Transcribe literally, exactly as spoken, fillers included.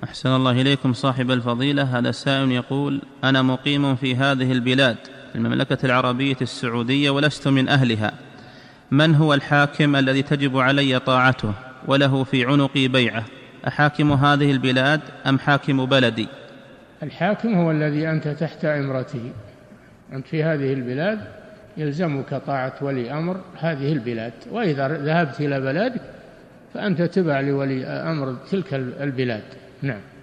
أحسن الله إليكم صاحب الفضيلة. هذا سائل يقول: أنا مقيم في هذه البلاد المملكة العربية السعودية ولست من أهلها، من هو الحاكم الذي تجب علي طاعته وله في عنقي بيعة؟ أحاكم هذه البلاد أم حاكم بلدي؟ الحاكم هو الذي أنت تحت إمرته. أنت في هذه البلاد يلزمك طاعة ولي أمر هذه البلاد، وإذا ذهبت إلى بلدك فأنت تبع لولي أمر تلك البلاد. نعم.